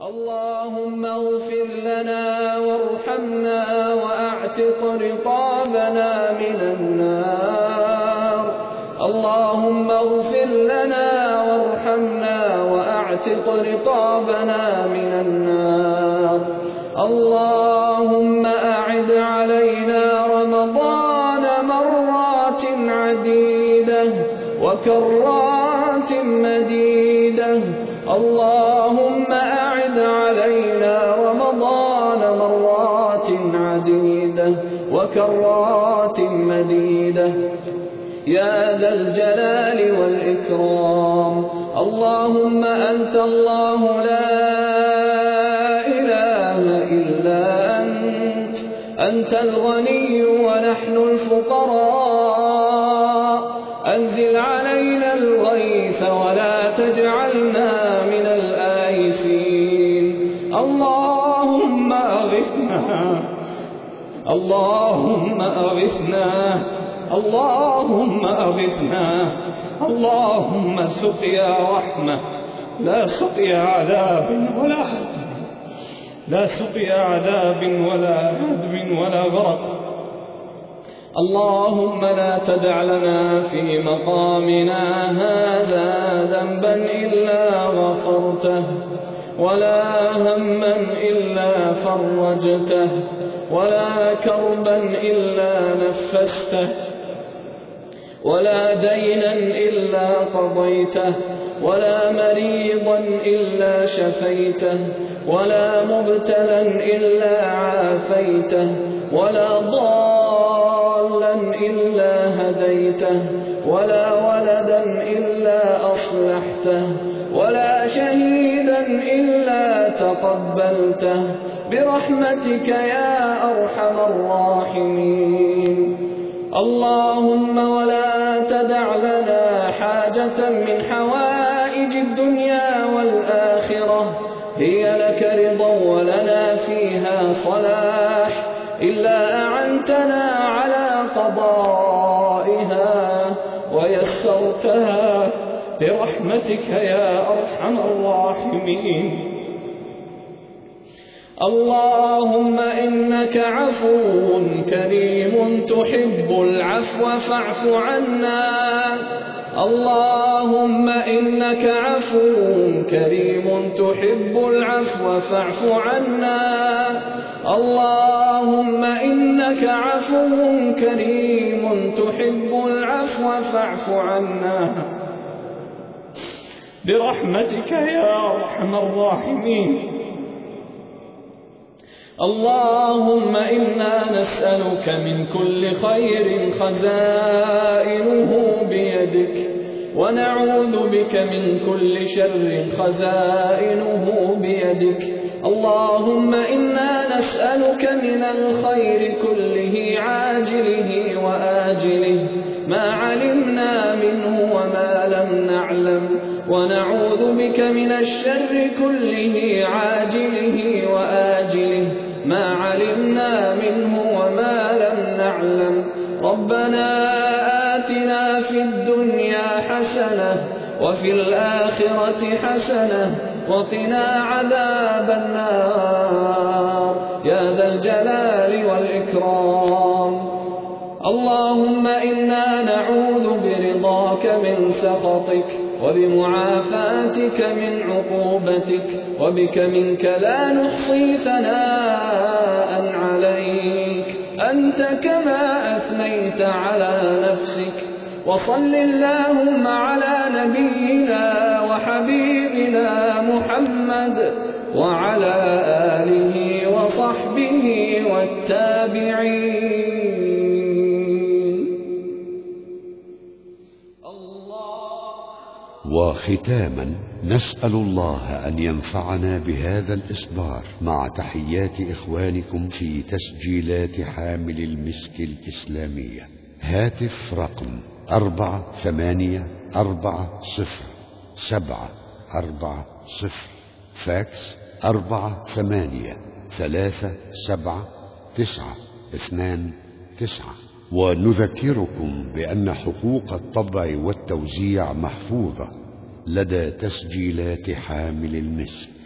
اللهم اغفر لنا وارحمنا وأعتق رقابنا من النار. اللهم اغفر لنا وارحمنا وأعتق رقابنا من النار. اللهم أعد علينا رمضان مرات عديدة وكرات مديدة. اللهم أعد علينا رمضان مرات عديدة وكرات مديدة يا ذا الجلال والإكرام. اللهم أنت الله لا إله إلا أنت. أنت الغني ونحن الفقراء. أنزل علينا الغيث ولا تجعلنا من الآيسين. اللهم أغثنا. اللهم أغثنا. اللهم أغثنا. اللهم سقيا رحمة لا سقيا عذاب ولا هدم. لا سقيا عذاب ولا هدم ولا غرق. اللهم لا تدع لنا في مقامنا هذا ذنبا إلا غفرته ولا هما إلا فرجته ولا كربا إلا نفسته ولا دينا إلا قضيته ولا مريضا إلا شفيته ولا مبتلا إلا عافيته ولا ضالا إلا هديته ولا ولدا إلا أصلحته ولا شهيدا إلا تقبلته برحمتك يا أرحم الراحمين. اللهم ولا تدع لنا حاجة من حوائج الدنيا والآخرة هي لك رضا ولنا فيها صلاح إلا أعنتنا على قضائها ويسرتها برحمتك يا أرحم الراحمين. اللهم إنك عفو كريم تحب العفو فاعف عنا. اللهم إنك عفو كريم تحب العفو فاعف عنا. اللهم إنك عفو كريم تحب العفو فاعف عنا برحمتك يا أرحم الراحمين. اللهم إنا نسألك من كل خير خزائنه بيدك ونعوذ بك من كل شر خزائنه بيدك. اللهم إنا نسألك من الخير كله عاجله وآجله ما علمنا منه وما لم نعلم ونعوذ بك من الشر كله عاجله وآجله ما علمنا منه وما لم نعلم. ربنا آتنا في الدنيا حسنة وفي الآخرة حسنة وقنا عذاب النار يا ذا الجلال والإكرام. اللهم إنا نعوذ برضاك من سخطك وبمعافاتك من عقوبتك وبك منك لا نحصي ثناء عليك أنت كما أثنيت على نفسك. وصل اللهم على نبينا وحبيبنا محمد وعلى آله وصحبه والتابعين. وختاما نسأل الله أن ينفعنا بهذا الإصدار مع تحيات إخوانكم في تسجيلات حامل المسك الإسلامية. هاتف رقم 484070 فاكس 483792. ونذكركم بأن حقوق الطبع والتوزيع محفوظة لدى تسجيلات حامل المسك.